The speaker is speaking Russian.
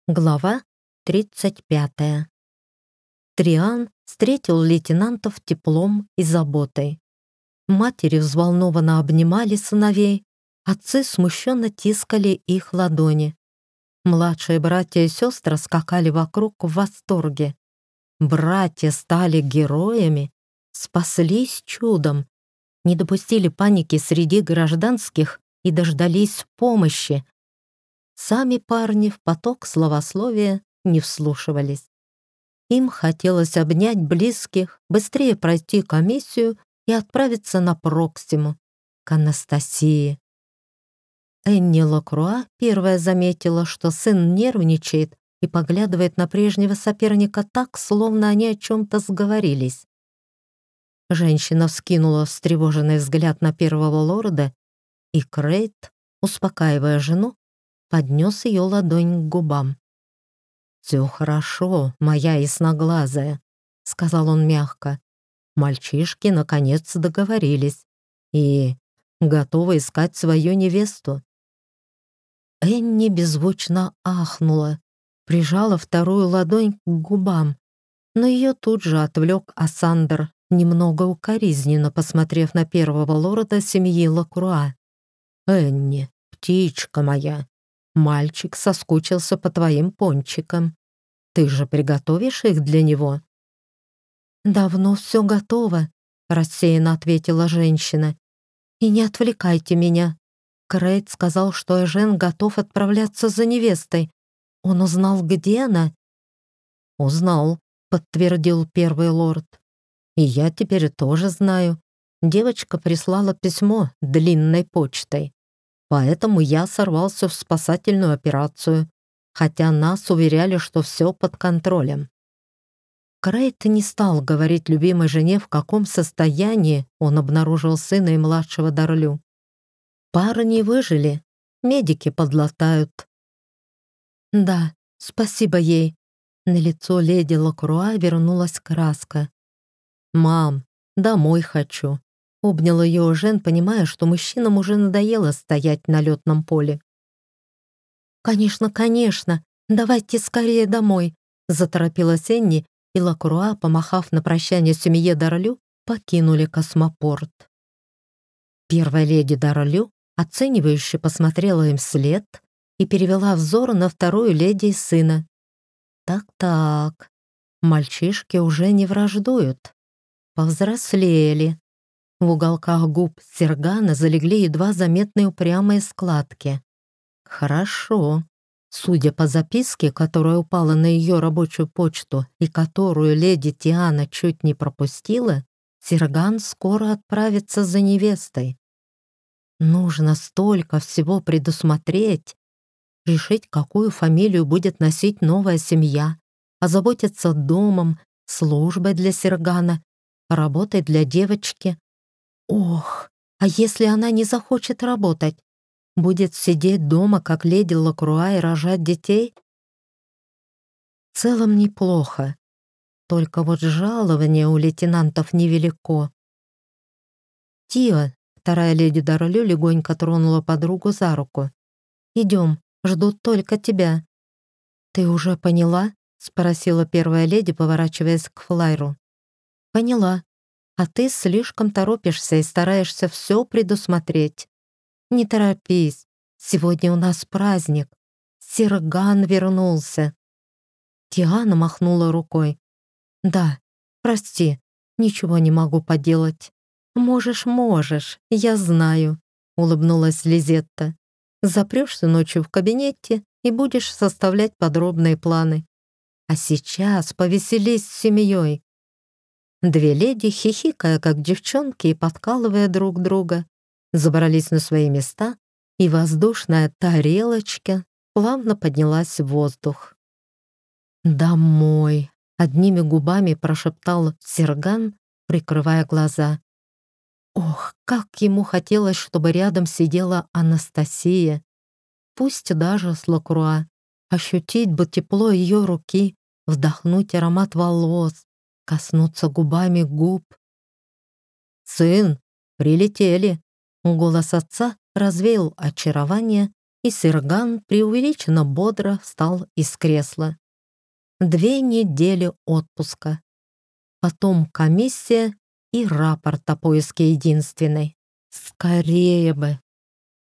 Глава 35. Триан встретил лейтенантов теплом и заботой. Матери взволнованно обнимали сыновей, отцы смущенно тискали их ладони. Младшие братья и сестры скакали вокруг в восторге. Братья стали героями, спаслись чудом, не допустили паники среди гражданских и дождались помощи. Сами парни в поток словословия не вслушивались. Им хотелось обнять близких, быстрее пройти комиссию и отправиться на Проксиму, к Анастасии. Энни Лакруа первая заметила, что сын нервничает и поглядывает на прежнего соперника так, словно они о чем-то сговорились. Женщина вскинула встревоженный взгляд на первого лорда, и Крейт, успокаивая жену, поднес ее ладонь к губам. «Все хорошо, моя ясноглазая», — сказал он мягко. «Мальчишки наконец договорились и готовы искать свою невесту». Энни беззвучно ахнула, прижала вторую ладонь к губам, но ее тут же отвлек Ассандр, немного укоризненно посмотрев на первого лорда семьи Лакруа. «Энни, птичка моя, мальчик соскучился по твоим пончикам. Ты же приготовишь их для него?» «Давно все готово», — рассеянно ответила женщина. «И не отвлекайте меня. Крейт сказал, что Эжен готов отправляться за невестой. Он узнал, где она?» «Узнал», — подтвердил первый лорд. «И я теперь тоже знаю. Девочка прислала письмо длинной почтой. Поэтому я сорвался в спасательную операцию, хотя нас уверяли, что все под контролем». Крейт не стал говорить любимой жене, в каком состоянии он обнаружил сына и младшего Дарлю. Парни выжили, медики подлатают. «Да, спасибо ей». На лицо леди Лакруа вернулась краска. «Мам, домой хочу», — обнял ее Жен, понимая, что мужчинам уже надоело стоять на летном поле. «Конечно, конечно, давайте скорее домой», — заторопилась Энни, и Лакруа, помахав на прощание семье Дарлю, покинули космопорт. Первая леди Дарлю оценивающе посмотрела им вслед и перевела взор на вторую леди и сына. Так, мальчишки уже не враждуют, повзрослели. В уголках губ Сергана залегли едва заметные упрямые складки. Хорошо. Судя по записке, которая упала на ее рабочую почту и которую леди Тиана чуть не пропустила, Серган скоро отправится за невестой. Нужно столько всего предусмотреть, решить, какую фамилию будет носить новая семья, озаботиться домом, службой для Сергана, работой для девочки. Ох, а если она не захочет работать? Будет сидеть дома, как леди Лакруа, и рожать детей? В целом неплохо. Только вот жалование у лейтенантов невелико. «Тио», вторая леди Дарлю легонько тронула подругу за руку. «Идем, ждут только тебя». «Ты уже поняла?» — спросила первая леди, поворачиваясь к Флайру. «Поняла. А ты слишком торопишься и стараешься все предусмотреть. Не торопись, сегодня у нас праздник. Серган вернулся». Тиана махнула рукой. «Да, прости, ничего не могу поделать». «Можешь, я знаю», — улыбнулась Лизетта. «Запрешься ночью в кабинете и будешь составлять подробные планы. А сейчас повеселись с семьей». Две леди, хихикая, как девчонки и подкалывая друг друга, забрались на свои места, и воздушная тарелочка плавно поднялась в воздух. «Домой», — одними губами прошептал Серган, прикрывая глаза. Ох, как ему хотелось, чтобы рядом сидела Анастасия, пусть даже с Лакруа, ощутить бы тепло ее руки, вдохнуть аромат волос, коснуться губами губ. «Сын, прилетели!» Голос отца развеял очарование, и Серган преувеличенно бодро встал из кресла. 2 недели отпуска. Потом комиссия и рапорт о поиске единственной. Скорее бы.